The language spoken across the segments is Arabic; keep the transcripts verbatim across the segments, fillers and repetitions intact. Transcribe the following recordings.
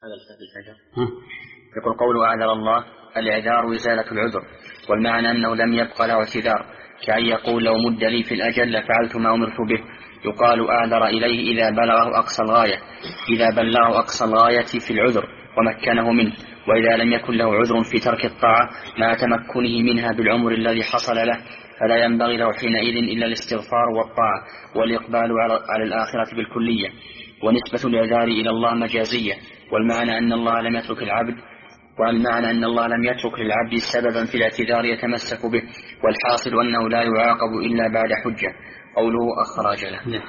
هذا الحجر يقول قوله أعذر الله. الإعذار إزالة العذر، والمعنى أنه لم يبق له اعتذار، كأن يقول لو مد لي في الأجل لفعلت ما أمرت به. يقال أعذر إليه إذا بلغه أقصى الغاية، إذا بلغه أقصى الغاية في العذر ومكنه منه، وإذا لم يكن له عذر في ترك الطاعة مع تمكنه منها بالعمر الذي حصل له، فلا ينبغي له حينئذ إلا الاستغفار والطاعة والإقبال على الآخرة بالكلية. ونسبة الإعذار إلى الله مجازية، والمعنى أن الله لم يترك العبد والمعنى أن الله لم يترك للعبد سببا في الاعتذار يتمسك به، والحاصل أنه لا يعاقب إلا بعد حجة. قوله أخرج له.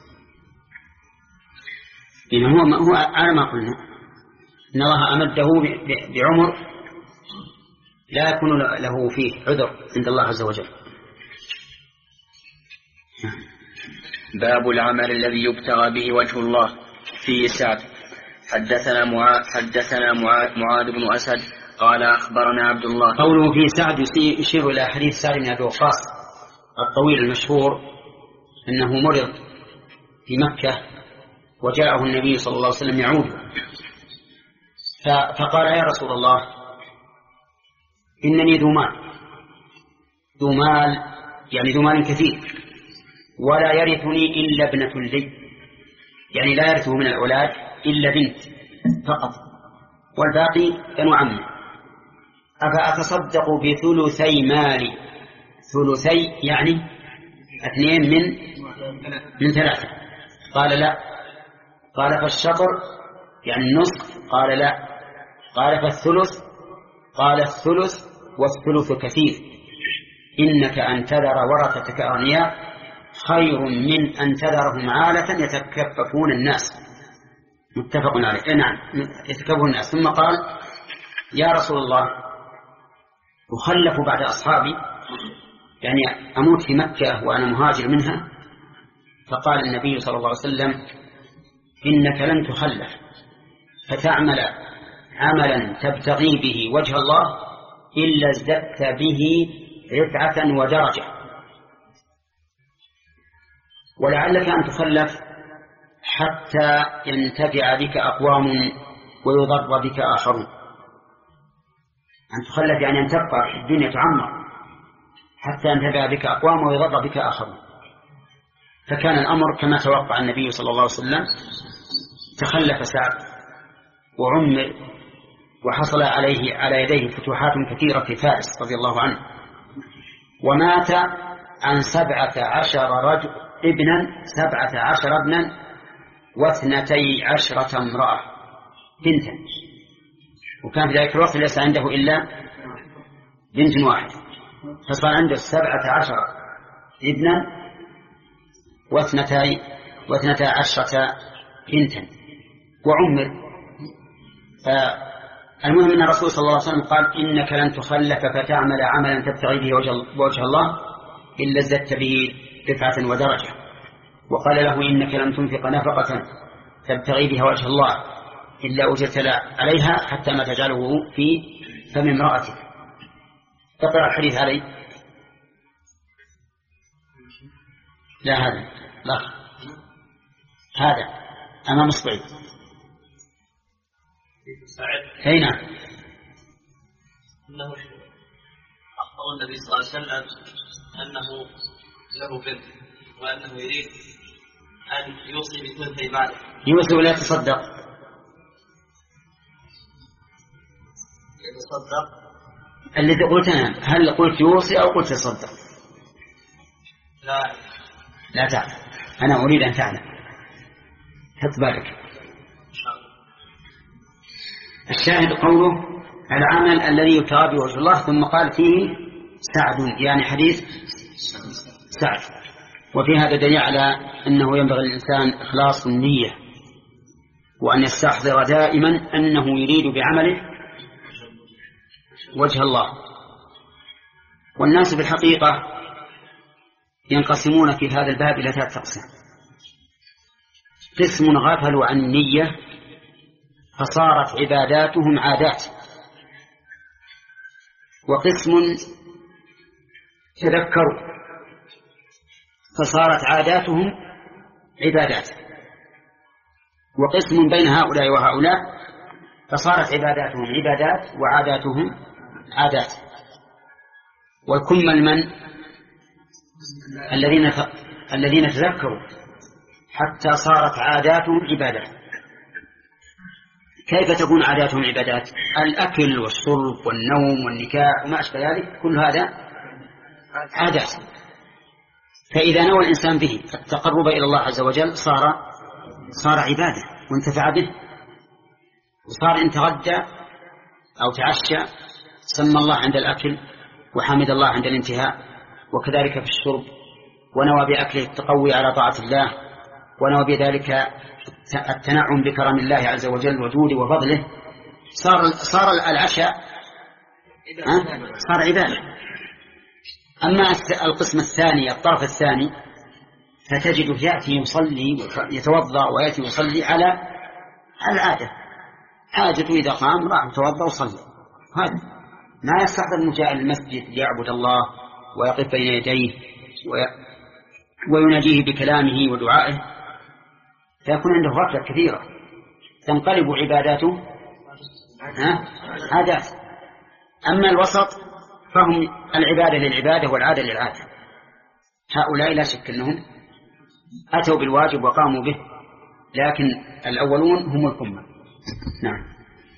إن هو هو على ما قلنا إن الله أمده بعمر لا يكون له فيه عذر عند الله عز وجل. باب العمل الذي يبتغى به وجه الله. فيه سعد. حدثنا معاذ حدثنا معاذ بن أسد قال أخبرنا عبد الله. قوله فيه سعد يشير إلى حديث سعد بن أبي وقاص الطويل المشهور أنه مرض في مكة وجاءه النبي صلى الله عليه وسلم يعود، فقال يا رسول الله إنني ذو مال ذو مال يعني ذو مال كثير، ولا يرثني إلا ابنة لي، يعني لا يرثه من الأولاد إلا بنت فقط والباقي بنو عمي، أفأتصدق بثلثي مالي؟ ثلثي يعني اثنين من من ثلاثة. قال لا. قال فالشطر يعني النصف؟ قال لا. قال فالثلث؟ قال الثلث والثلث كثير، إنك أن تذر ورثتك أغنياء خير من أن تذرهم عالة يتكففون الناس. متفق عليه. نعم يتكففون الناس. ثم قال يا رسول الله أخلف بعد أصحابي، يعني أموت في مكة وأنا مهاجر منها. فقال النبي صلى الله عليه وسلم إنك لن تخلف فتعمل عملا تبتغي به وجه الله إلا ازددت به رفعة ودرجة، ولعلك أن تخلف حتى ينتفع بك أقوام ويضر بك آخرون. أن تخلف يعني أن تبقى في الدنيا تعمر حتى ينتفع بك أقوام ويضر بك آخرون. فكان الأمر كما توقع النبي صلى الله عليه وسلم، تخلف سعد وعمر وحصل عليه على يديه فتوحات كثيرة في فارس رضي الله عنه، ومات عن سبعة عشر رجل ابنا سبعة عشر ابنا واثنتي عشرة امرأة بنتا، وكان في ذلك الوقت ليس عنده إلا بنت واحد، فصار عنده سبعة عشر ابنا واثنتي واثنتا عشرة بنتا وعمر. فالمهم أن الرسول صلى الله عليه وسلم قال إنك لن تخلف فتعمل عملا تبتغي به وجه الله إلا ازددت به رفعة ودرجة. وقال له إنك لن تنفق نفقة تبتغي بها وجه الله إلا أجرت عليها حتى ما تجعله في فم امرأتك. تقرأ الحديث علي. لا هذا لا هذا أمام إصبعي. هنا أنه أخبر النبي صلى الله عليه وسلم أنه له بنت وأنه يريد أن يوصي بثلثي ماله. يوصي ولا يتصدق؟ يتصدق. الذي قلت أنا هل قلت يوصي أو قلت يتصدق؟ لا لا تعلم. أنا أريد أن تعلم. حط بالك. الشاهد قوله العمل الذي يتابع وجه الله، ثم قال فيه سعد يعني حديث سعد. وفي هذا دليل على أنه ينبغي للإنسان إخلاص النية، وأن يستحضر دائما أنه يريد بعمله وجه الله. والناس بالحقيقة ينقسمون في هذا الباب إلى ثلاثة أقسام. قسم غفلوا عن النية فصارت عباداتهم عادات، وقسم تذكروا فصارت عاداتهم عبادات، وقسم بين هؤلاء وهؤلاء فصارت عباداتهم عبادات وعاداتهم عادات. والكمل من الذين الذين تذكروا حتى صارت عاداتهم عبادات. كيف تكون عاداتهم عبادات؟ الأكل والشرب والنوم والنكاح وما أشبه ذلك كل هذا عادات. فإذا نوى الإنسان به التقرب إلى الله عز وجل صار صار عبادة وانتفع به، وصار إن تغدى أو تعشى سمى الله عند الأكل وحمد الله عند الانتهاء، وكذلك في الشرب، ونوى بأكله التقوي على طاعة الله، ونوى بذلك التنعم بكرم الله عز وجل وجوده وفضله، صار صار العشاء صار عبادة. أما القسم الثاني الطرف الثاني فتجد يأتي يصلي يتوضأ ويأتي يصلي على العادة، حاجته إذا قام راح يتوضأ وصلي، هذا ما يستحضر جاء المسجد ليعبد الله ويقف بين يديه ويناديه بكلامه ودعائه، فيكون عنده غفلة كثيرة تنقلب عباداته عادات. أما الوسط فهم العبادة للعبادة والعادة للعادة. هؤلاء لا شك أنهم أتوا بالواجب وقاموا به، لكن الأولون هم الكمة. نعم.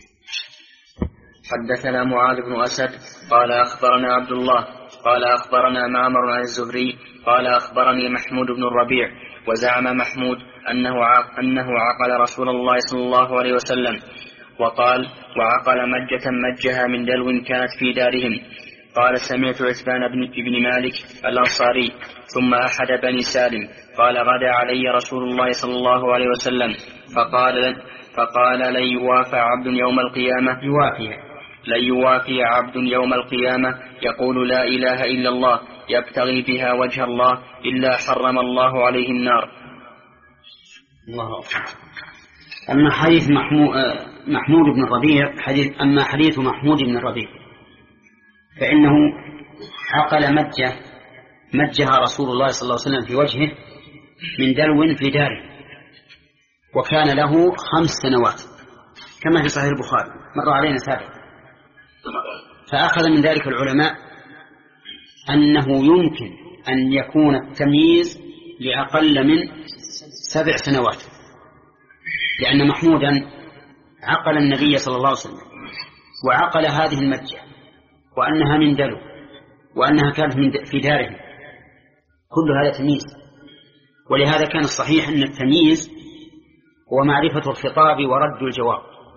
حدثنا معاذ بن أسد قال أخبرنا عبد الله قال أخبرنا معمر عن الزهري قال أخبرني محمود بن الربيع وزعم محمود أنه أنه عقل رسول الله صلى الله عليه وسلم، وقال وعقل مجة مجها من دلو كانت في دارهم. قال سمعت عثمان بن مالك الأنصاري ثم أحد بني سالم قال غدا علي رسول الله صلى الله عليه وسلم فقال فقال لن يوافى عبد يوم القيامة يوافي لن يوافي عبد يوم القيامة يقول لا إله إلا الله يبتغي بها وجه الله إلا حرم الله عليه النار. الله أكبر. أما حديث محمود بن الربيع حديث أما حديث محمود بن الربيع فإنه عقل مجة مجها رسول الله صلى الله عليه وسلم في وجهه من دلو في داره، وكان له خمس سنوات كما في صحيح البخاري مر علينا سابقا. فأخذ من ذلك العلماء أنه يمكن أن يكون التمييز لأقل من سبع سنوات، لأن محمودا عقل النبي صلى الله عليه وسلم وعقل هذه المجة وأنها من دلو وأنها كانت من في داره، كل هذا تمييز. ولهذا كان الصحيح أن التمييز هو معرفة الخطاب ورد الجواب،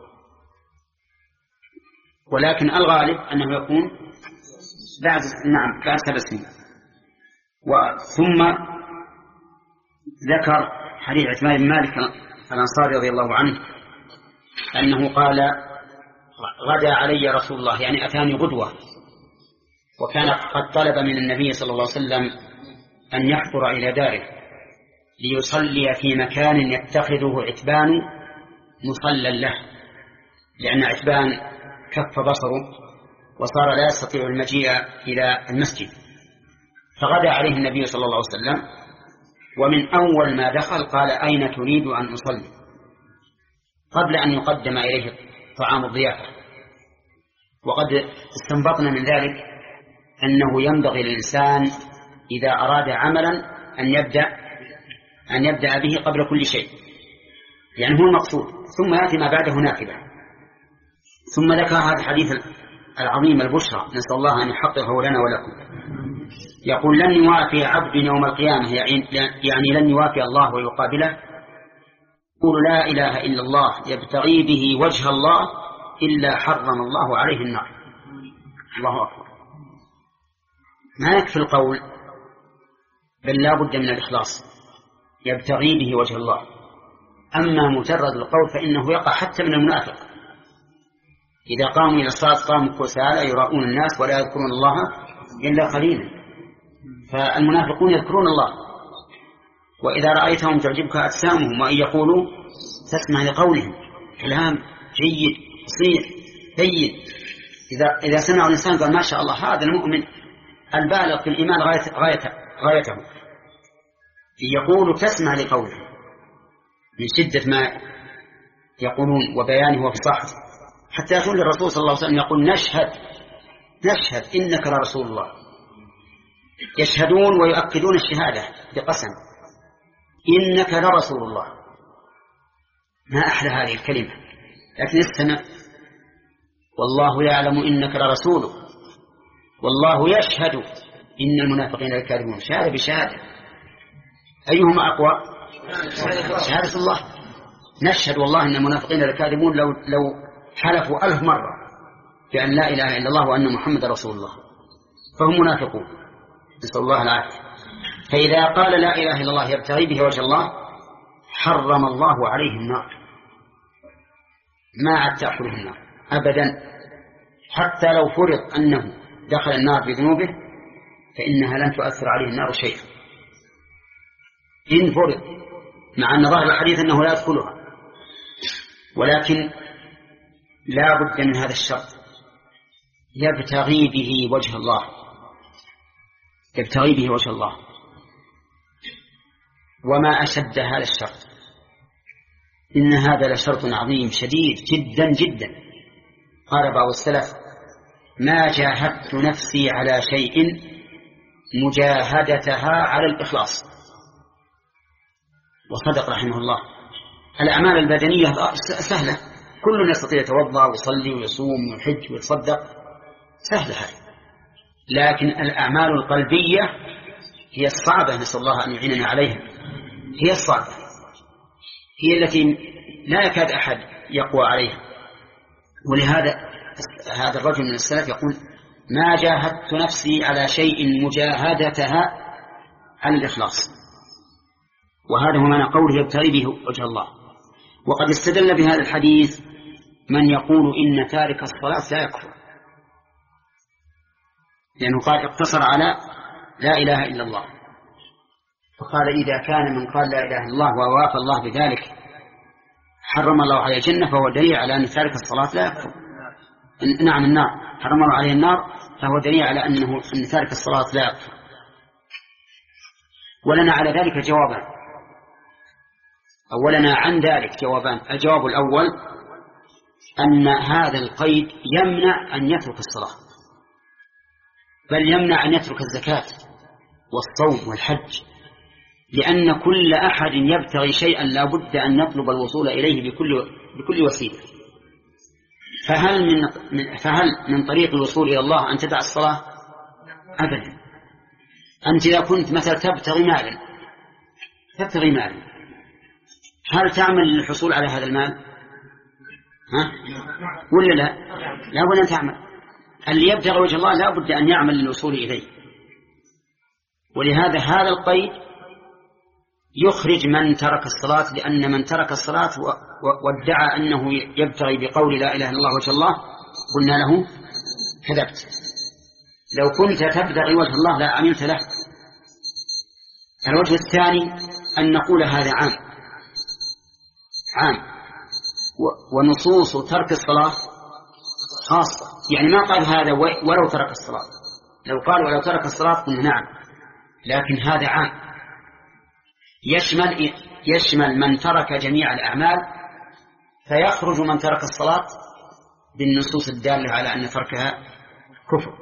ولكن الغالب أنه يكون بعد نعم بعد سبع سنين. ثم ذكر حديث عثمان بن مالك الأنصاري رضي الله عنه أنه قال غدا علي رسول الله، يعني أتاني غدوة، وكان قد طلب من النبي صلى الله عليه وسلم أن يحضر إلى داره ليصلي في مكان يتخذه عتبان مصلى له، لأن عتبان كف بصره وصار لا يستطيع المجيء إلى المسجد. فغدا عليه النبي صلى الله عليه وسلم، ومن أول ما دخل قال أين تريد أن أصلي، قبل أن يقدم إليه طعام الضيافة. وقد استنبطنا من ذلك أنه ينبغي للإنسان إذا أراد عملا أن يبدأ أن يبدأ به قبل كل شيء، يعني هو المقصود، ثم يأتي ما بعده نافلة. ثم ذكر هذا الحديث العظيم البشرى، نسأل الله أن يحققه لنا ولكم. يقول لن يوافي عبد يوم القيامة، يعني لن يوافي الله ويقابله، يقول لا إله إلا الله يبتغي به وجه الله إلا حرم الله عليه النار. الله أكبر. ما يكفي القول، بل لا بد من الإخلاص، يبتغي به وجه الله. أما مجرد القول فإنه يقع حتى من المنافق، إذا قاموا إلى الصلاة قاموا كسالى يراؤون الناس ولا يذكرون الله إلا قليلا. فالمنافقون يذكرون الله، وإذا رأيتهم تعجبك أجسامهم وإن يقولوا تسمع لقولهم، كلام جيد صحيح جيد. إذا إذا سمع الإنسان قال ما شاء الله هذا المؤمن البالغ في الإيمان غاية غايته غايته يقول تسمع لقوله من شدة ما يقولون وبيانه وفصاحته. حتى يقول للرسول صلى الله عليه وسلم يقول نشهد نشهد إنك لرسول الله. يشهدون ويؤكدون الشهادة بقسم إنك لرسول الله. ما أحلى هذه الكلمة. لكن استمع، والله يعلم إنك لرسوله والله يشهد إن المنافقين لكاذبون. شهادة بشهادة، أيهما أقوى؟ شهادة الله. نشهد والله إن المنافقين لكاذبون لو لو حلفوا ألف مرة بأن لا إله إلا الله وأن محمد رسول الله فهم منافقون، نسأل الله العافية. فإذا قال لا إله إلا الله يبتغي به وجه الله حرم الله عليه النار، ما عاد تأكله النار أبدا. حتى لو فرض أنه دخل النار بذنوبه فإنها لن تؤثر عليه النار شيئا إن فرض، مع أن ظاهر الحديث أنه لا يدخلها. ولكن لا بد من هذا الشرط، يبتغي به وجه الله، يبتغي به وجه الله. وما أشد هذا الشرط، إن هذا لشرط عظيم شديد جدا جدا. قال بعض السلف ما جاهدت نفسي على شيء مجاهدتها على الإخلاص. وصدق رحمه الله. الأعمال البدنية سهلة، كل يستطيع يتوضأ ويصلي ويصوم ويحج ويتصدق، سهلة هذه. لكن الأعمال القلبية هي الصعبة، نسأل الله أن يعيننا عليها. هي الصعبة، هي التي لا يكاد أحد يقوى عليها. ولهذا هذا الرجل من السلف يقول ما جاهدت نفسي على شيء مجاهدتها على الإخلاص. وهذا هو معنى قوله يبتغي به وجه الله. وقد استدل بهذا الحديث من يقول إن تارك الصلاة لا يكفر، لأنه قال اقتصر على لا إله إلا الله، فقال إذا كان من قال لا إله إلا الله ووافى الله بذلك حرم الله عليه الجنة فهو دليل على أن تارك الصلاة لا يكفر. نعم النار، حرم الله عليه النار فهو دليل على أنه أن تارك الصلاة لا يكفر. ولنا على ذلك جوابان، أولنا عن ذلك جوابان. الجواب الأول أن هذا القيد يمنع أن يترك الصلاة، بل يمنع أن يترك الزكاة والصوم والحج، لأن كل أحد يبتغي شيئا لا بد أن يطلب الوصول إليه بكل, بكل وسيلة. فهل من, فهل من طريق الوصول إلى الله أن تدع الصلاة؟ أبدا. أنت إذا كنت مثلا تبتغي مالا تبتغي مالا هل تعمل للحصول على هذا المال؟ ها؟ ولا لا؟ لا بد أن تعمل. اللي يبتغي وجه الله لا بد أن يعمل للوصول إليه. ولهذا هذا القيد يخرج من ترك الصلاة، لأن من ترك الصلاة وادعى أنه يبتغي بقول لا إله إلا الله وجه الله قلنا له كذبت. لو كنت تبتغي وجه الله لا عملت له. الوجه الثاني أن نقول هذا عام عام ونصوص ترك الصلاة خاصة، يعني ما قال هذا ولو ترك الصلاة. لو قال ولو ترك الصلاة قلنا نعم، لكن هذا عام يشمل يشمل من ترك جميع الأعمال، فيخرج من ترك الصلاة بالنصوص الدالة على أن تركها كفر.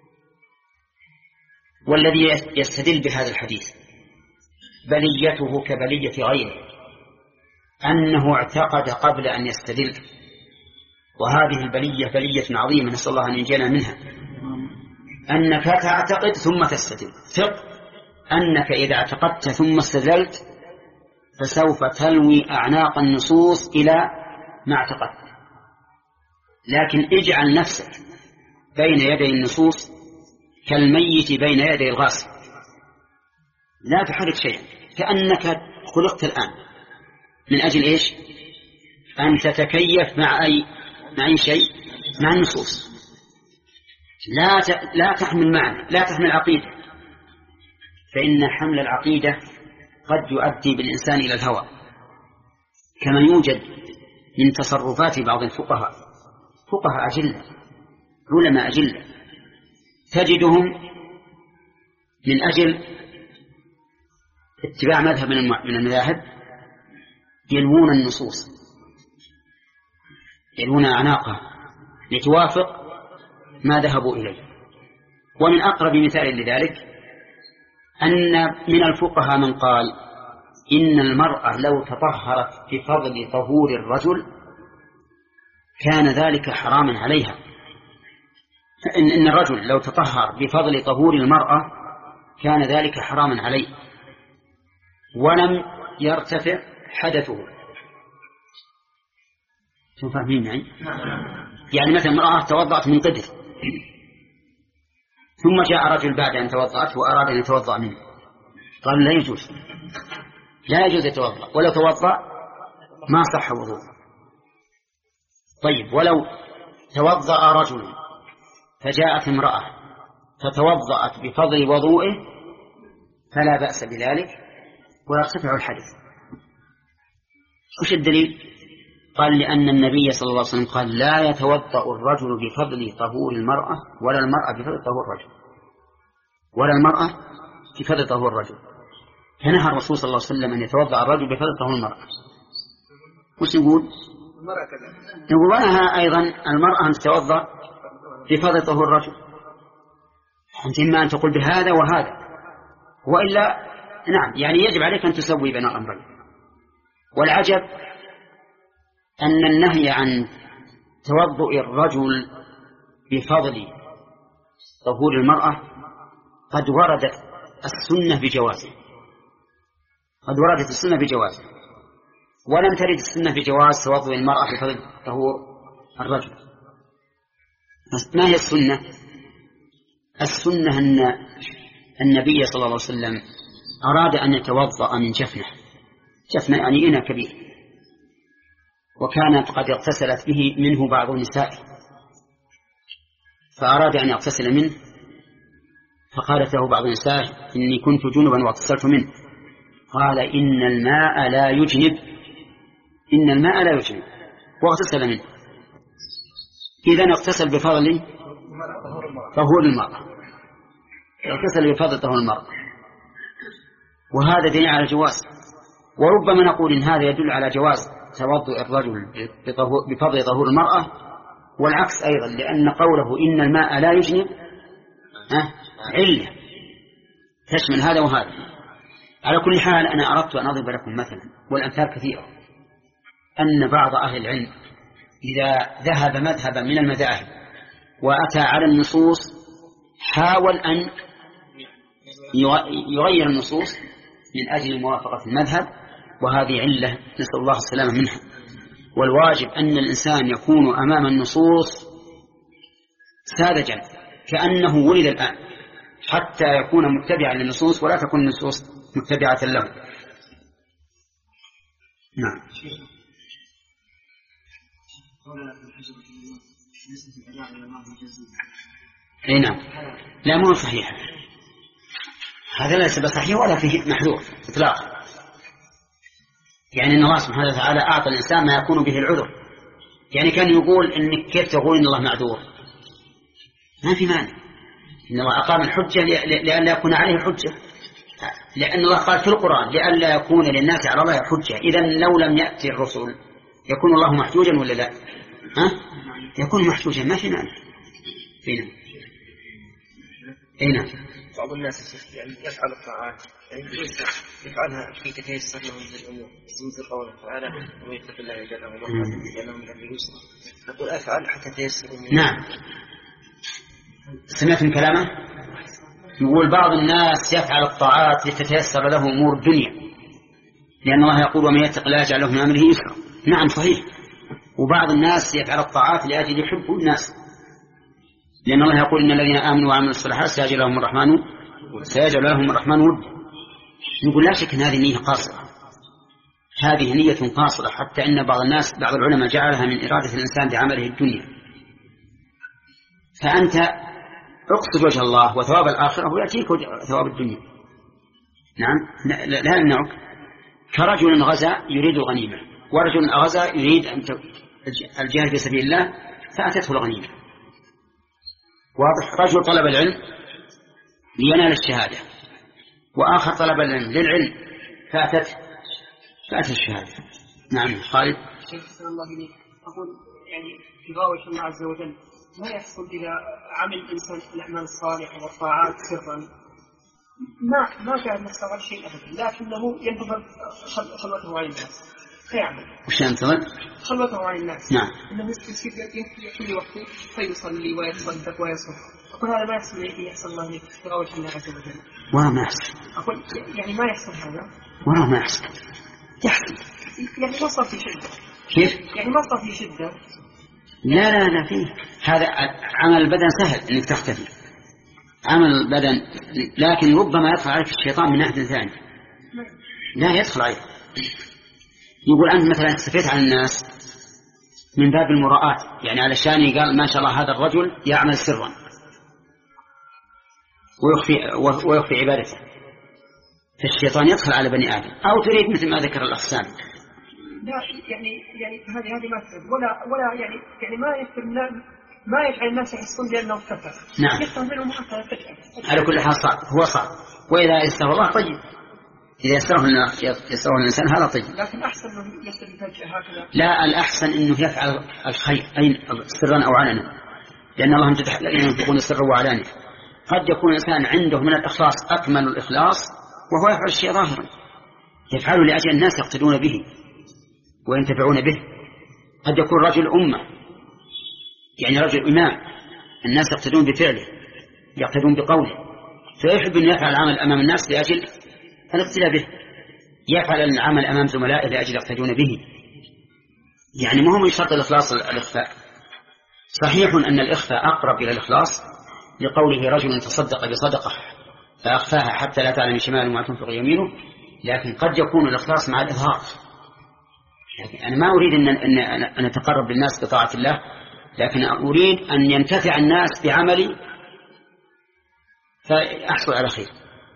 والذي يستدل بهذا الحديث بليته كبلية غيره، أنه اعتقد قبل أن يستدل، وهذه البلية بلية عظيمة نسأل الله أن ينجينا منها. أنك تعتقد ثم تستدل. ثق أنك إذا اعتقدت ثم استدلت فسوف تلوي أعناق النصوص إلى ما اعتقدت. لكن اجعل نفسك بين يدي النصوص كالميت بين يدي الغاسل، لا تحرك شيئا، كأنك خلقت الآن. من أجل إيش؟ أن تتكيف مع أي مع أي شيء، مع النصوص. لا ت... لا تحمل معنى، لا تحمل عقيدة، فإن حمل العقيدة قد يؤدي بالإنسان إلى الهوى، كما يوجد من تصرفات بعض الفقهاء، فقهاء أجلة علماء أجلة، تجدهم من أجل اتباع مذهب من المذاهب يلوون النصوص، يلوون أعناقها لتوافق ما ذهبوا إليه. ومن أقرب مثال لذلك أن من الفقهاء من قال إن المرأة لو تطهرت بفضل طهور الرجل كان ذلك حراما عليها. إن, إن الرجل لو تطهر بفضل طهور المرأة كان ذلك حراما عليه ولم يرتفع حدثه. شو فاهمين معي؟ يعني مثلا امرأة توضأت من قدر ثم جاء رجل بعد أن توضأت وأراد أن يتوضأ منه، قال لا يجوز، لا يجوز يتوضأ، ولو توضأ ما صح وضوء. طيب ولو توضأ رجل فجاءت امرأة فتوضأت بفضل وضوئه فلا بأس بذلك ويرتفع الحدث. وش الدليل؟ قال لأن النبي صلى الله عليه وسلم قال لا يتوضأ الرجل بفضل طهور المرأة ولا المرأة بفضل طهور الرجل، ولا المرأة بفضل طهور الرجل. فنهى الرسول صلى الله عليه وسلم أن يتوضأ الرجل بفضل طهور المرأة. وش نقول؟ نقول ونهى أيضا المرأة أن تتوضأ بفضل طهور الرجل. أنت إما أن تقول بهذا وهذا، وإلا نعم يعني يجب عليك أن تسوي بين الأمرين. والعجب أن النهي عن توضؤ الرجل بفضل طهور المرأة قد وردت السنة بجوازه، قد وردت السنة بجوازه، ولم ترد السنة بجواز توضؤ المرأة بفضل طهور الرجل. ما هي السنة؟ السنة أن النبي صلى الله عليه وسلم أراد أن يتوضأ من جفنة، جفنة يعني إناء كبير، وكانت قد اغتسلت به منه بعض النساء، فأراد أن يغتسل منه، فقالت له بعض النساء إني كنت جنبا واغتسلت منه، قال إن الماء لا يجنب، إن الماء لا يجنب، واغتسل منه. إذن اغتسل بفضل طهور المرأة، اغتسل بفضل طهور المرأة، وهذا دليل على جواز. وربما نقول إن هذا يدل على جواز توضؤ الرجل بفضل طهور المرأة، والعكس أيضا، لأن قوله إن الماء لا يجنب علة تشمل هذا وهذا. على كل حال أنا أردت أن أضرب لكم مثلا، والأمثال كثيرة، أن بعض أهل العلم إذا ذهب مذهبا من المذاهب وأتى على النصوص حاول أن يغير النصوص من أجل موافقة المذهب، وهذه علة نسأل الله السلامة منها. والواجب أن الإنسان يكون أمام النصوص ساذجا كأنه ولد الآن، حتى يكون متبعا للنصوص ولا تكون النصوص متبعة له. نعم. اي نعم، لا مو صحيح، هذا ليس بصحيح ولا فيه محذور اطلاقا. يعني ان الله سبحانه وتعالى اعطى الانسان ما يكون به العذر. يعني كان يقول انك كيف تقول ان الله معذور؟ ما في مانع، ان الله اقام الحجه لان لا يكون عليه حجه، لان الله قال في القران لان لا يكون للناس على الله حجه. اذا لو لم ياتي الرسل يكون الله محجوجا ولا لا؟ ها؟ يكون محجوجا، ما في مانع. فينا اين بعض الناس يعني يفعل الطاعات يعني يفعلها في تتيسر له من الامور، مثل قوله تعالى ويتق الله يجعل له مخرجا يجعل له من امره يسرا. نقول افعل حتى تيسر. نعم، سمعت من كلامه يقول بعض الناس يفعل الطاعات لتتيسر له امور الدنيا، لان الله يقول ومن يتق الله يجعل له من امره يسرا. نعم صحيح. وبعض الناس يفعل الطاعات لاجل يحب الناس، لأن الله يقول إن الذين آمنوا وعملوا الصالحات سيجعل لهم الرحمن سيجعل لهم الرحمن ود. نقول لا شك أن هذه نية قاصرة، هذه نية قاصرة، حتى إن بعض الناس بعض العلماء جعلها من إرادة الإنسان بعمله الدنيا. فأنت اقصد وجه الله وثواب الآخرة ويأتيك ثواب الدنيا. نعم لا يمنعك. كرجل غزا يريد الغنيمة، ورجل غزا يريد الجهاد في سبيل الله فأتته الغنيمة. واضح. رجل طلب العلم لينال الشهادة، وآخر طلب العلم للعلم فأتت فأتت الشهادة. نعم خالد. شيخ الله إليك، أقول يعني يغاوش الله عز وجل ما يحصل إذا عمل الإنسان الأعمال الصالحة والطاعات سرا، ما ما كان يستغل شيء أبدا، لكنه ينتظر خلوته عن الناس فيعمل. وش ينتظر؟ خلوته عن الناس. نعم. إنه يصير كل وقت فيصلي ويتصدق ويصوم. أقول هذا ما يحصل يحصل الله لك يغاوش الله عز وجل. والله ما يحصل. أقول يعني ما يحصل هذا. والله ما يحصل. يحصل. يعني ما صار في شدة. كيف؟ يعني ما صار في شدة. لا لا لا فيه. هذا عمل البدن سهل إنك تختفي. عمل البدن لكن ربما يدخل عليك الشيطان من ناحية ثانية. لا يدخل عليك. يقول أنت مثلا اختفيت عن الناس من باب المراءة، يعني علشان قال ما شاء الله هذا الرجل يعمل سرا ويخفي ويخفي عبادته، فالشيطان يدخل على بني آدم. أو تريد مثل ما ذكر الأخ سامي. لا يعني يعني هذه هذه ما تفهم ولا ولا يعني يعني ما يفهم ما يجعل الناس يحسون بأنه اختفى. نعم. يفهم منهم حتى فجأة. على كل حال صعب هو صعب، وإذا يسره الله طيب، إذا يسره يسره الإنسان هذا طيب. لكن أحسن إنه يختفي فجأة هكذا. لا الأحسن إنه يفعل الخير أين سرا أو علنا، لأن الله امتدح الذين ينفقون سرا وعلانية. قد يكون الإنسان عنده من الإخلاص أكمل الإخلاص وهو يفعل الشيء ظاهرا، يفعله لأجل الناس يقتدون به وينتفعون به. قد يكون رجل أمة، يعني رجل إمام الناس يقتدون بفعله يقتدون بقوله، فيحب أن يفعل العمل أمام الناس لأجل الاقتداء به، يفعل العمل أمام زملائه لأجل يقتدون به. يعني ما هو من شرط الإخلاص الإخفاء. صحيح أن الإخفاء أقرب إلى الإخلاص لقوله رجل تصدق بصدقة فأخفاها حتى لا تعلم شماله ما تنفق يمينه، لكن قد يكون الإخلاص مع الإظهار. لكن أنا ما أريد أن, أن, أن أتقرب للناس بطاعة الله، لكن أريد أن ينتفع الناس بعملي فأحصل على خير.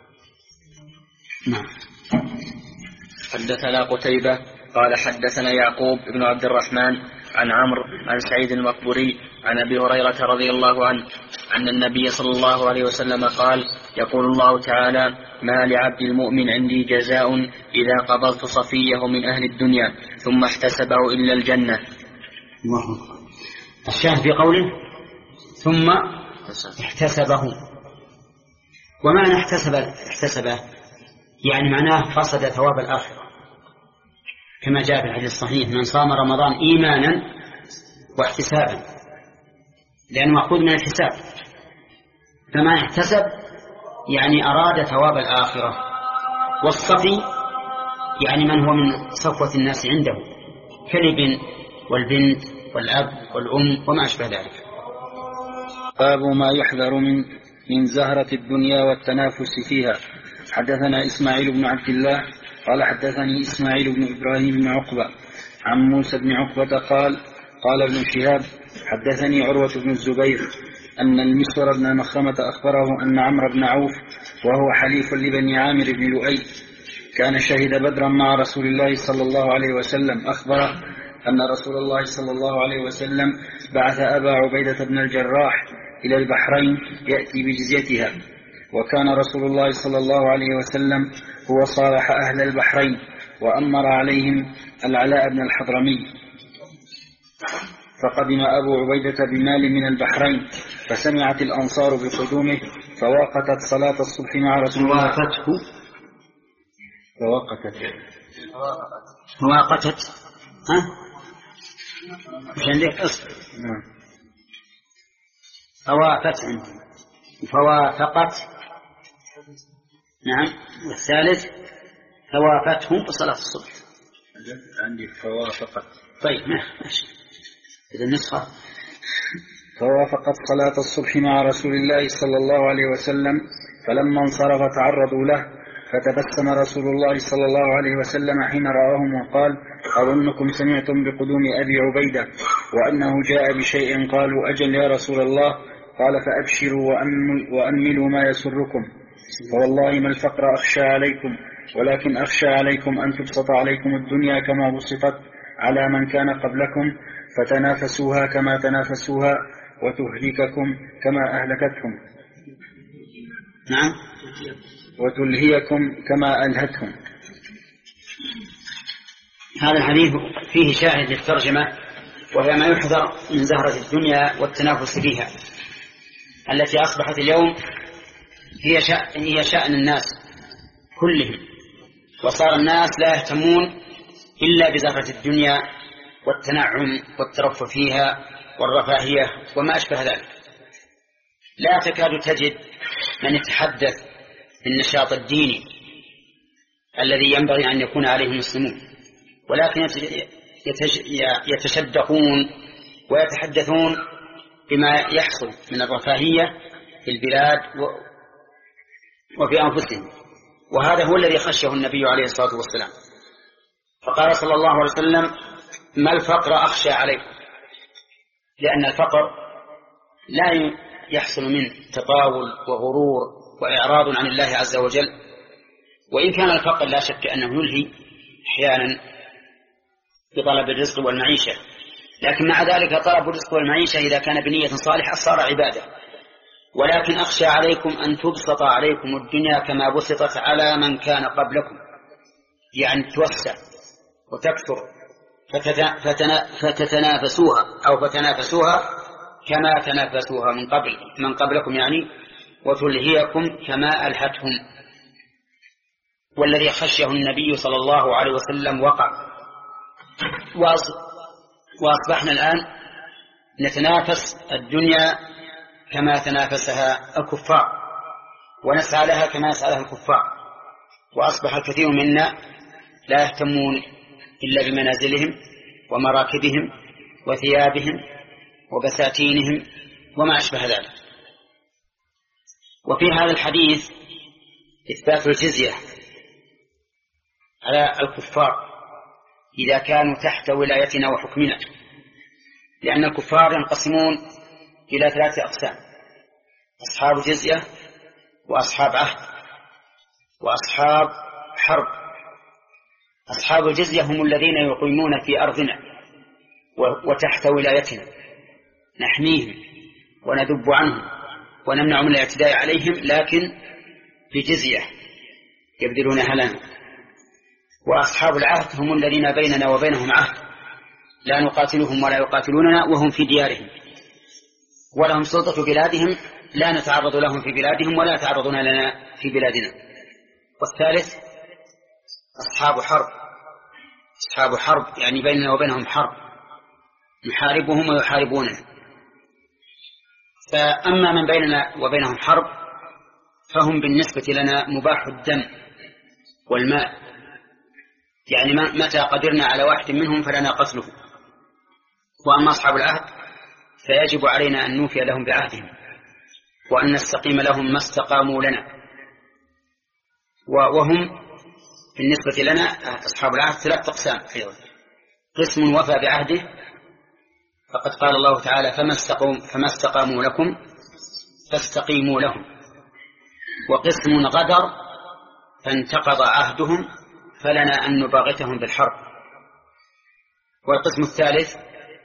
نعم. حدثنا قتيبة قال حدثنا يعقوب بن عبد الرحمن عن عمرو عن سعيد المقبوري عن أبي هريرة رضي الله عنه أن النبي صلى الله عليه وسلم قال: يقول الله تعالى: ما لعبد المؤمن عندي جزاء إذا قبضت صفيه من أهل الدنيا ثم احتسبه إلا الجنة. الشاهد في قوله ثم احتسبه، وما احتسب احتسبه يعني معناه قصد ثواب الآخرة، كما جاء في الحديث الصحيح: من صام رمضان إيمانا واحتسابا، لأنه مأخوذ من الحساب. فما احتسب يعني أراد ثواب الآخرة. والصفي يعني من هو من صفوة الناس عنده كالابن والبنت والأب والأم وما أشبه ذلك. باب ما يحذر من من زهرة الدنيا والتنافس فيها. حدثنا إسماعيل بن عبد الله قال حدثني إسماعيل بن إبراهيم بن عقبة عن موسى بن عقبة قال قال ابن شهاب حدثني عروة بن الزبير أن المسور بن مخرمة أخبره أن عمرو بن عوف وهو حليف لبني عامر بن لؤي كان شهد بدرا مع رسول الله صلى الله عليه وسلم، أخبره أن رسول الله صلى الله عليه وسلم بعث أبا عبيدة بن الجراح إلى البحرين يأتي بجزيتها، وكان رسول الله صلى الله عليه وسلم هو صالح أهل البحرين وأمر عليهم العلاء بن الحضرمي. فقدم أبو عبيدة بمال من البحرين، فسمعت الأنصار بقدومه فوقتت صلاة الصبح مع رسول الله. فوقتت فوقتت ها مش عندك أصل. فوافت فوافقت. نعم. والثالث فوافتهم بصلاة الصبح. عندي فوافقت. طيب ماشي. إذا النسخة فوافقت صلاة الصبح مع رسول الله صلى الله عليه وسلم، فلما انصرف تعرضوا له، فتبسم رسول الله صلى الله عليه وسلم حين رآهم وقال: أظنكم سمعتم بقدوم أبي عبيدة وأنه جاء بشيء. قالوا: أجل يا رسول الله. قال: فأبشروا وأملوا ما يسركم، فوالله ما الفقر أخشى عليكم، ولكن أخشى عليكم أن تبسط عليكم الدنيا كما بسطت على من كان قبلكم، فتنافسوها كما تنافسوها، وتهلككم كما أهلكتهم. نعم. وتلهيكم كما ألهتهم. هذا الحديث فيه شاهد للترجمة وهي ما يحذر من زهرة الدنيا والتنافس فيها التي أصبحت اليوم هي شأن, هي شأن الناس كلهم، وصار الناس لا يهتمون إلا بزهرة الدنيا والتنعم والترف فيها والرفاهية وما أشبه ذلك. لا تكاد تجد من يتحدث بالنشاط الديني الذي ينبغي أن يكون عليه المسلمون، ولكن يتشدقون ويتحدثون بما يحصل من الرفاهية في البلاد وفي أنفسهم، وهذا هو الذي خشه النبي عليه الصلاة والسلام، فقال صلى الله عليه وسلم: ما الفقر أخشى عليكم، لأن الفقر لا يحصل منه تطاول وغرور وإعراض عن الله عز وجل، وإن كان الفقر لا شك أنه يلهي أحيانا بطلب الرزق والمعيشة، لكن مع ذلك طلب الرزق والمعيشة إذا كان بنية صالحة صار عبادة. ولكن أخشى عليكم أن تبسط عليكم الدنيا كما بسطت على من كان قبلكم، يعني توسع وتكثر فتتنافسوها أو فتنافسوها كما تنافسوها من قبل من قبلكم، يعني وتلهيكم كما ألهتهم. والذي خشه النبي صلى الله عليه وسلم وقع، وأصبحنا الآن نتنافس الدنيا كما تنافسها الكفار، ونسعى لها كما يسعى لها الكفار، وأصبح الكثير منا لا يهتمون إلا بمنازلهم ومراكبهم وثيابهم وبساتينهم وما أشبه ذلك. وفي هذا الحديث إثبات الجزية على الكفار إذا كانوا تحت ولايتنا وحكمنا، لأن الكفار ينقسمون إلى ثلاثة أقسام: أصحاب جزية، وأصحاب عهد، وأصحاب حرب. أصحاب الجزية هم الذين يقيمون في أرضنا وتحت ولايتنا، نحميهم وندب عنهم ونمنع من الاعتداء عليهم، لكن بجزية يبذلونها لنا. وأصحاب العهد هم الذين بيننا وبينهم عهد، لا نقاتلهم ولا يقاتلوننا وهم في ديارهم، ولهم سلطة بلادهم، لا نتعرض لهم في بلادهم ولا يتعرضون لنا في بلادنا. والثالث أصحاب حرب. أصحاب حرب يعني بيننا وبينهم حرب، نحاربهم ويحاربوننا. فأما من بيننا وبينهم حرب فهم بالنسبة لنا مباح الدم والماء، يعني متى قدرنا على واحد منهم فلنا قتله. وأما أصحاب العهد فيجب علينا أن نوفي لهم بعهدهم وأن نستقيم لهم ما استقاموا لنا. وهم بالنسبة لنا أصحاب العهد ثلاث أقسام أيضا: قسم وفى بعهده، فقد قال الله تعالى: فما استقاموا, فما استقاموا لكم فاستقيموا لهم. وقسم غدر فانتقض عهدهم فلنا أن نباغتهم بالحرب. والقسم الثالث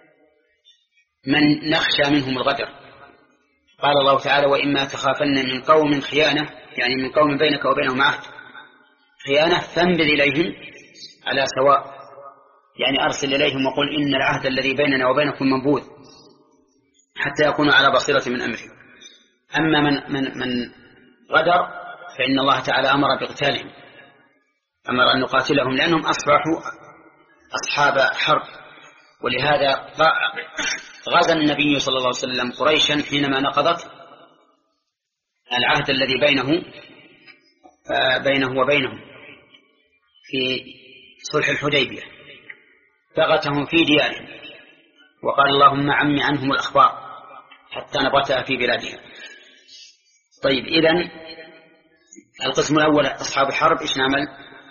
من نخشى منهم الغدر، قال الله تعالى: وإما تخافن من قوم خيانة، يعني من قوم بينك وبينهم عهد خيانة فانبذ إليهم على سواء، يعني أرسل إليهم وقل إن العهد الذي بيننا وبينكم منبوذ، حتى يكونوا على بصيرة من أمره. أما من, من, من غدر فإن الله تعالى أمر بقتالهم، أمر أن نقاتلهم لأنهم أصبحوا أصحاب حرب. ولهذا غزا النبي صلى الله عليه وسلم قريشا حينما نقضت العهد الذي بينه بينه وبينهم في صلح الحديبية، بغتهم في ديارهم وقال: اللهم عم عنهم الأخبار حتى نبتها في بلادهم. طيب، إذن القسم الأول أصحاب الحرب إيش نعمل؟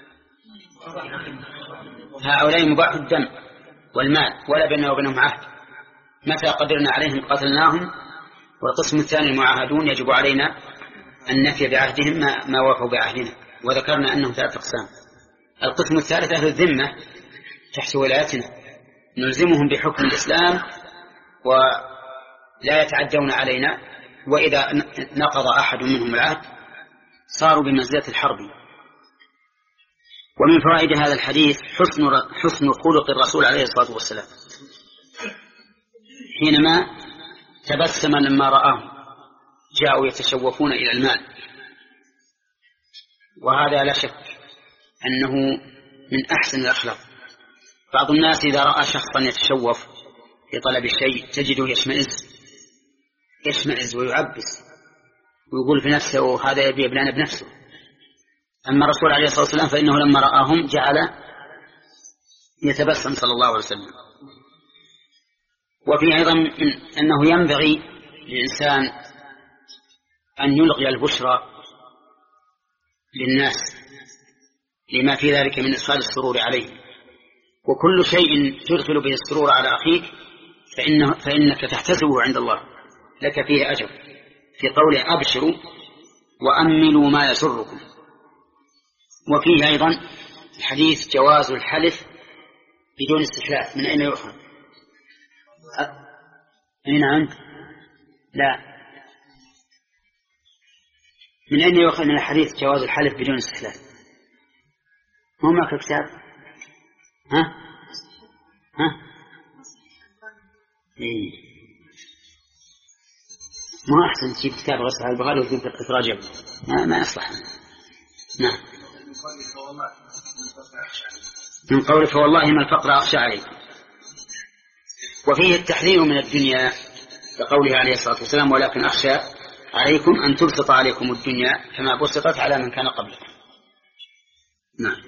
هؤلاء مباح الدم والمال ولا بيننا وبينهم عهد، متى قدرنا عليهم قتلناهم. والقسم الثاني المعاهدون يجب علينا أن نفي بعهدهم ما وافوا بعهدنا، وذكرنا أنهم ثلاث أقسام. القسم الثالث أهل الذمة تحت ولايتنا، نلزمهم بحكم الإسلام ولا يتعدون علينا، وإذا نقض أحد منهم العهد صاروا بمنزلة الحرب. ومن فوائد هذا الحديث حسن حسن خلق الرسول عليه الصلاة والسلام، حينما تبسم لما رآهم جاءوا يتشوفون إلى المال، وهذا لا شك أنه من أحسن الأخلاق. بعض الناس إذا رأى شخصا يتشوف في طلب الشيء تجده يشمئز يشمئز ويعبس ويقول في نفسه هذا يبي يبلان بنفسه. أما الرسول عليه الصلاة والسلام فإنه لما رآهم جعل يتبسم صلى الله عليه وسلم. وفي أيضا أنه ينبغي للإنسان أن يلقي البشرى للناس لما في ذلك من إدخال السرور عليه، وكل شيء تدخل به السرور على أخيك فإنه فإنك تحتسبه عند الله لك فيه أجر، في قوله أبشروا وأملوا ما يسركم. وفيه أيضا الحديث جواز الحلف بدون استحلاف. من أين يؤخذ؟ أين أنت؟ لا، من أين يؤخذ من الحديث جواز الحلف بدون استحلاف؟ مو معك كتاب؟ ها؟ ها؟ إيه. ما أحسن تجيب كتاب غسل على البخاري وتجيب تراجع ما ما يصلح. نعم. من قوله فوالله ما الفقر أخشى عليكم. وفيه التحذير من الدنيا كقوله عليه الصلاة والسلام ولكن أخشى عليكم أن تبسط عليكم الدنيا كما بسطت على من كان قبلكم. نعم.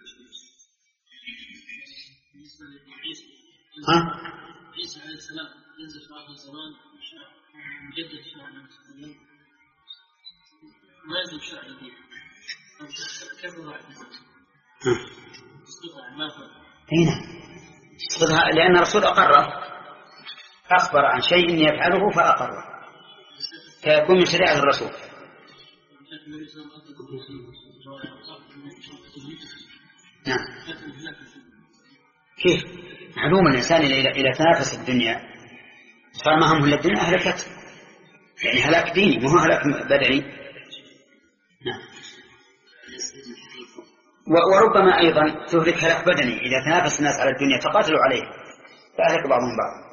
ها؟ عيسى عليه السلام ينزل في آخر الزمان مجدد شرع المسلمين ما ينزل شرع جديد. كيف هو ما هنا؟ لأن الرسول أقره، أخبر عن شيء يفعله فأقره فيكون من شريعة الرسول. نعم. كيف؟ معلوم الإنسان إذا تنافس الدنيا صار ما همه إلا الدنيا أهلكت، يعني هلاك ديني مو هلاك بدني. نعم. وربما أيضا تهلك هلاك بدني إذا تنافس الناس على الدنيا فقاتلوا عليه فأهلك بعضهم بعض.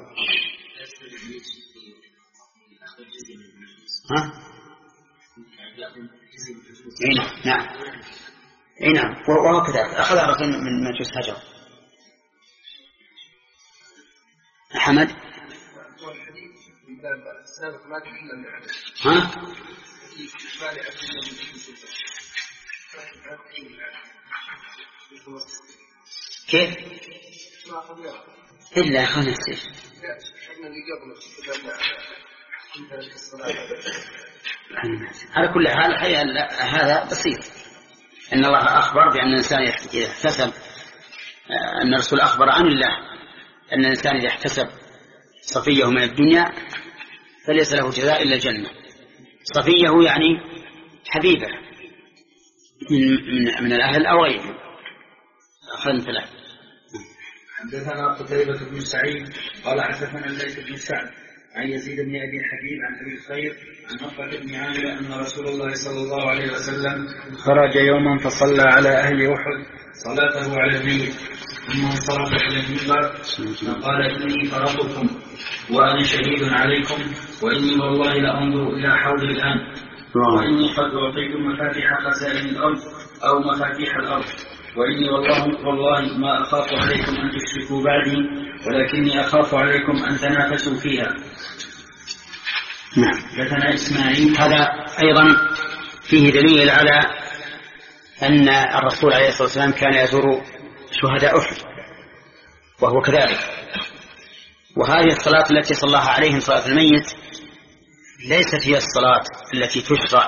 ها؟ نعم نعم. وهو كذلك أخذ الرسول من مجلس هجر. أحمد ها؟ كيف؟ إلا خمس على كل حال هذا بسيط. إن الله أخبر بأن الإنسان إذا احتسب، أن الرسول أخبر عن الله أن الإنسان إذا احتسب صفيه من الدنيا فليس له جزاء إلا الجنة. صفيه يعني حبيبه من, من, من الأهل أو غيره. أخذنا ثلاثة. حدثنا قتيبة بن سعيد قال حدثنا الليث بن سعد عن يزيد بن أبي حبيب عن أبي الخير عن عقبة بن عامر أن رسول الله صلى الله عليه وسلم خرج يوما فصلى على أهل أحد صلاته على الميت ثم انصرف إلى المنبر فقال إني فرطكم وأنا شهيد عليكم وإني والله لأنظر إلى حوض الآن وإني قد أعطيت مفاتيح خزائن الأرض أو مفاتيح الأرض وإني والله, والله ما أخاف عليكم أن تشركوا بعدي ولكني أخاف عليكم أن تنافسوا فيها. نعم. حدثنا إسماعيل. هذا أيضا فيه دليل على أن الرسول عليه الصلاة والسلام كان يزور شهداء أحد وهو كذلك. وهذه الصلاة التي صلاها عليهم صلاة الميت ليست هي الصلاة التي تشرع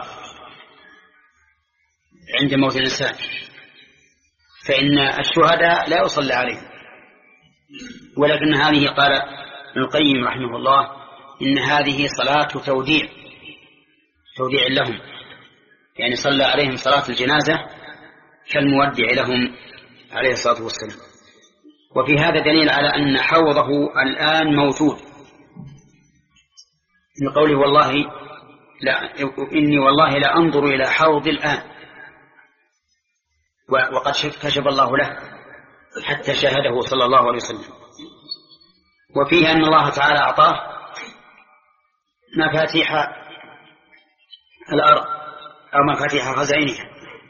عند موت الإنسان، فإن الشهداء لا يصلى عليهم، ولكن هذه قال ابن القيم رحمه الله إن هذه صلاة توديع توديع لهم، يعني صلى عليهم صلاة الجنازة كالمودع لهم عليه الصلاة والسلام. وفي هذا دليل على أن حوضه الآن موجود من قوله والله لا إني والله لا أنظر إلى حوض الآن، وقد كشف الله له حتى شاهده صلى الله عليه وسلم. وفيه أن الله تعالى أعطاه مفاتيح الأرض أو مفاتيح خزائنها،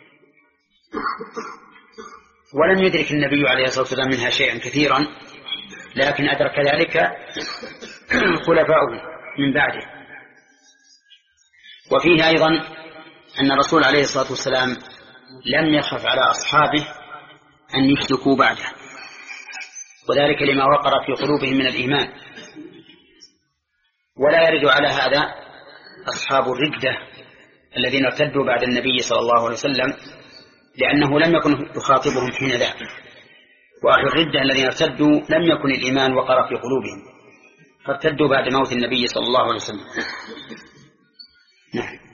ولم يدرك النبي عليه الصلاة والسلام منها شيئا كثيرا، لكن أدرك ذلك خلفاؤه من بعده. وفيه أيضا أن الرسول عليه الصلاة والسلام لم يخف على أصحابه أن يشركوا بعده، وذلك لما وقر في قلوبهم من الإيمان. ولا يرد على هذا أصحاب الردة الذين ارتدوا بعد النبي صلى الله عليه وسلم، لأنه لم يكن يخاطبهم حين ذاك، وأهل الردة الذين ارتدوا لم يكن الإيمان وقر في قلوبهم، فارتدوا بعد موت النبي صلى الله عليه وسلم. نعم.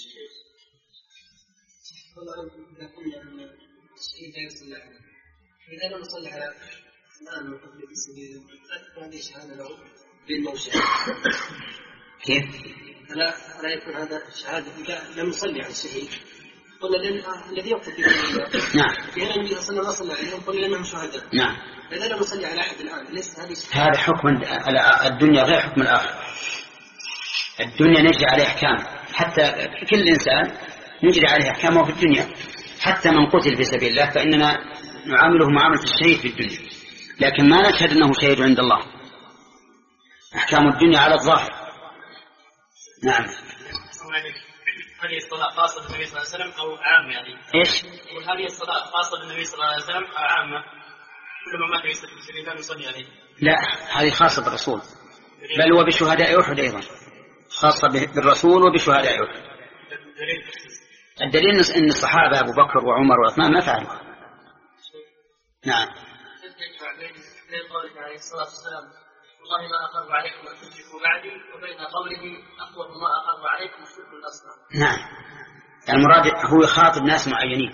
إذا لم نصلي على الآن وقبل في سبيل هذه شهادة له بالموشى. كيف؟ لا لا يكون هذا شهادة إذا لم نصلي على الشهيد قلنا لأن الذي يقتل به. نعم. لأن النبي صلى الله عليه وسلم عليهم قلنا لأنهم شهداء. نعم. إذا لم نصلي على أحد الآن ليس هذه هذا حكم الدنيا غير حكم الآخرة. الدنيا نجري عليه أحكام، حتى كل إنسان نجري عليه أحكامه في الدنيا، حتى من قتل في سبيل الله فإننا نعامله معاملة الشهيد في الدنيا، لكن ما نشهد أنه شهيد عند الله. أحكام الدنيا على الظاهر. نعم. هذه الصلاة خاصة بالنبي صلى الله عليه وسلم أو عامة يعني؟ إيش؟ هذه الصلاة خاصة بالنبي صلى الله عليه وسلم أو عامة؟ كل ما مات في الإنسان يصلي عليه؟ لا، هذه خاصة بالرسول، بل وبشهداء أحد أيضا، خاصة بالرسول وبشهداء أحد. الدليل أن الصحابة أبو بكر وعمر وعثمان ما فعلوا. نعم. بين قوله عليه الصلاة والسلام والله ما أخاف عليكم أن تشركوا بعدي، وبين قوله أخوف ما أخاف عليكم الشرك الأصغر. نعم، المراد هو يخاطب ناس معينين،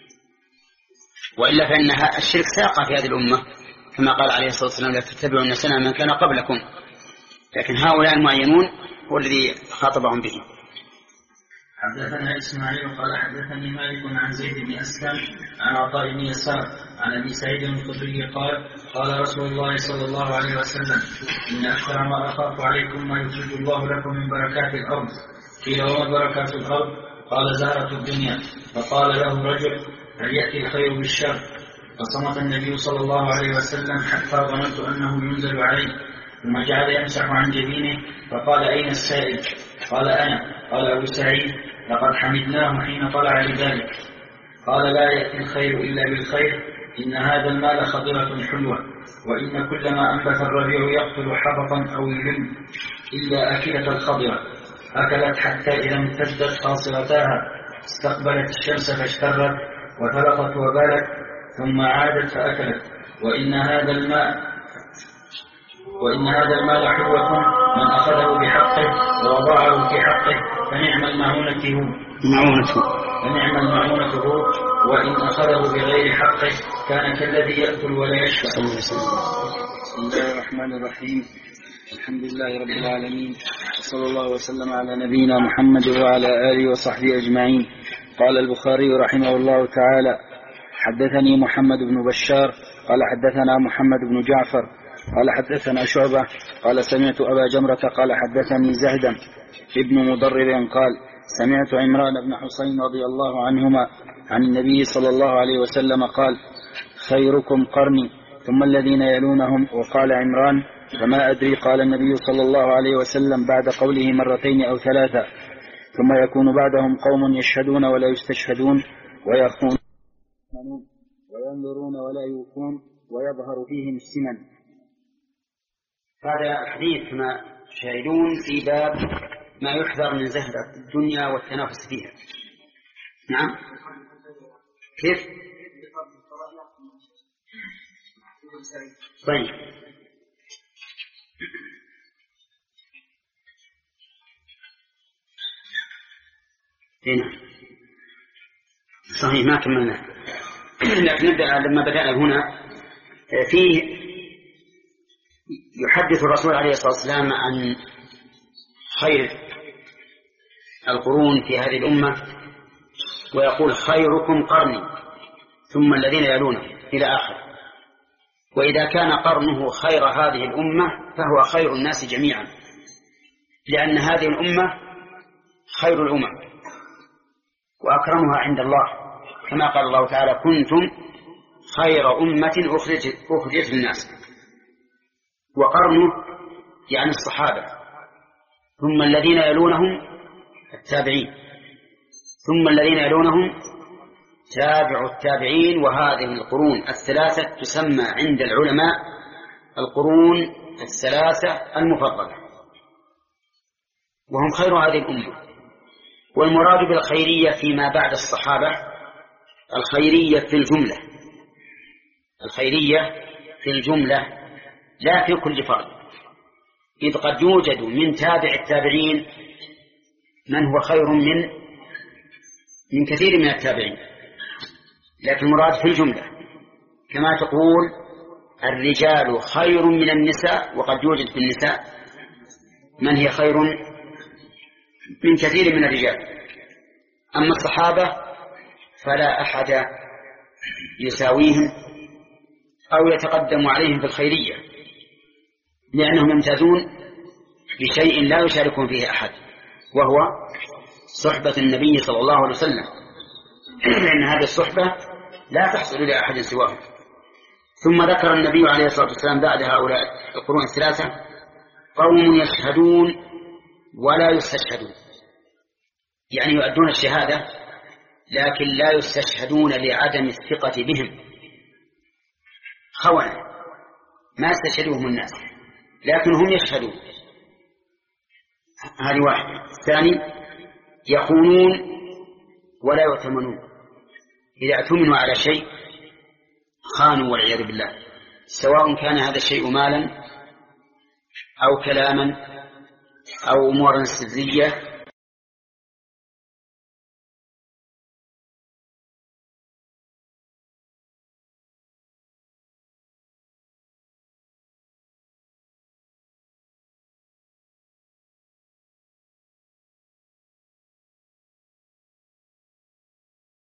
وإلا فإن الشرك ساق في هذه الأمة كما قال عليه الصلاة والسلام لا تتبعون سنن من كان قبلكم، لكن هؤلاء المعينون هو الذي خاطبهم به. حدثنا إسماعيل قال حدثني مالك عن زيد بن أسلم عن عطاء بن يسار عن أبي سعيد الخدري قال قال رسول الله صلى الله عليه وسلم إن أكثر ما أخاف عليكم ما يخرج الله لكم من بركات الأرض. قيل وما بركات الأرض؟ قال زهرة الدنيا. فقال له رجل هل يأتي الخير بالشر؟ فصمت النبي صلى الله عليه وسلم حتى ظننت أنه ينزل عليه، ثم جعل يمسح عن جبينه فقال أين السائل؟ قال أنا. قال أبو سعيد لقد حمدناه حين طلع لذلك. قال لا يأتي الخير إلا بالخير، إن هذا المال خضرة حلوة، وإن كل ما أنبت الربيع يقتل حبطا أو يلم إلا أكلة الخضرة، أكلت حتى إذا امتدت خاصرتاها استقبلت الشمس فاشترت وثلقت وبالت ثم عادت فأكلت، وإن هذا الماء وإن هذا المال حلوة من أخذه بحقه ووضعه في حقه فنعم المعونة هو فنعم المعونة هو، وإن أخذه بغير حقه كان كالذي يأكل ولا يشبع. بسم الله الرحمن الرحيم. الحمد لله رب العالمين، وصلى الله وسلم على نبينا محمد وعلى آله وصحبه أجمعين. قال البخاري رحمه الله تعالى حدثني محمد بن بشار قال حدثنا محمد بن جعفر قال حدثنا شعبة قال سمعت أبا جمرة قال حدثني زهدا ابن مضرب قال سمعت عمران بن حسين رضي الله عنهما عن النبي صلى الله عليه وسلم قال خيركم قرني ثم الذين يلونهم. وقال عمران فما أدري قال النبي صلى الله عليه وسلم بعد قوله مرتين أو ثلاثة ثم يكون بعدهم قوم يشهدون ولا يستشهدون ويخونون وينظرون ولا يوفون ويظهر فيهم السمن. هذا الحديث كما تشاهدون في باب ما يحذر من زهرة الدنيا والتنافس فيها. نعم. كيف؟ طيب. هنا صحيح ما كملنا، لكن نبدأ لما بدأنا هنا فيه يحدث الرسول عليه الصلاة والسلام عن خير القرون في هذه الأمة، ويقول خيركم قرني ثم الذين يلونه إلى آخر. وإذا كان قرنه خير هذه الأمة فهو خير الناس جميعا، لأن هذه الأمة خير الأمم وأكرمها عند الله، كما قال الله تعالى: كنتم خير أمة أخرجت, أخرجت للناس. وقرنه يعني الصحابة، ثم الذين يلونهم التابعين، ثم الذين يلونهم تابع التابعين. وهذه القرون الثلاثة تسمى عند العلماء القرون الثلاثة المفضلة، وهم خير هذه الأمة. والمراد بالخيرية فيما بعد الصحابة الخيرية في الجملة، الخيرية في الجملة لا في كل فرد، إذ قد يوجد من تابع التابعين من هو خير من من كثير من التابعين، لكن المراد في الجملة، كما تقول الرجال خير من النساء، وقد يوجد في النساء من هي خير من كثير من الرجال. أما الصحابة فلا أحد يساويهم أو يتقدم عليهم في الخيرية، لأنهم يمتازون بشيء لا يشاركون فيه أحد، وهو صحبة النبي صلى الله عليه وسلم، لأن هذه الصحبة لا تحصل لأحد سواه. ثم ذكر النبي عليه الصلاة والسلام بعد هؤلاء القرون الثلاثة: قوم يشهدون ولا يستشهدون، يعني يؤدون الشهادة لكن لا يستشهدون لعدم الثقة بهم، خونة ما استشهدوهم الناس لكن هم يشهدون. هذه واحدة. الثاني: يخونون ولا يؤتمنون، إذا اؤتمنوا على شيء خانوا والعياذ بالله، سواء كان هذا الشيء مالا أو كلاما أو أمورا سرية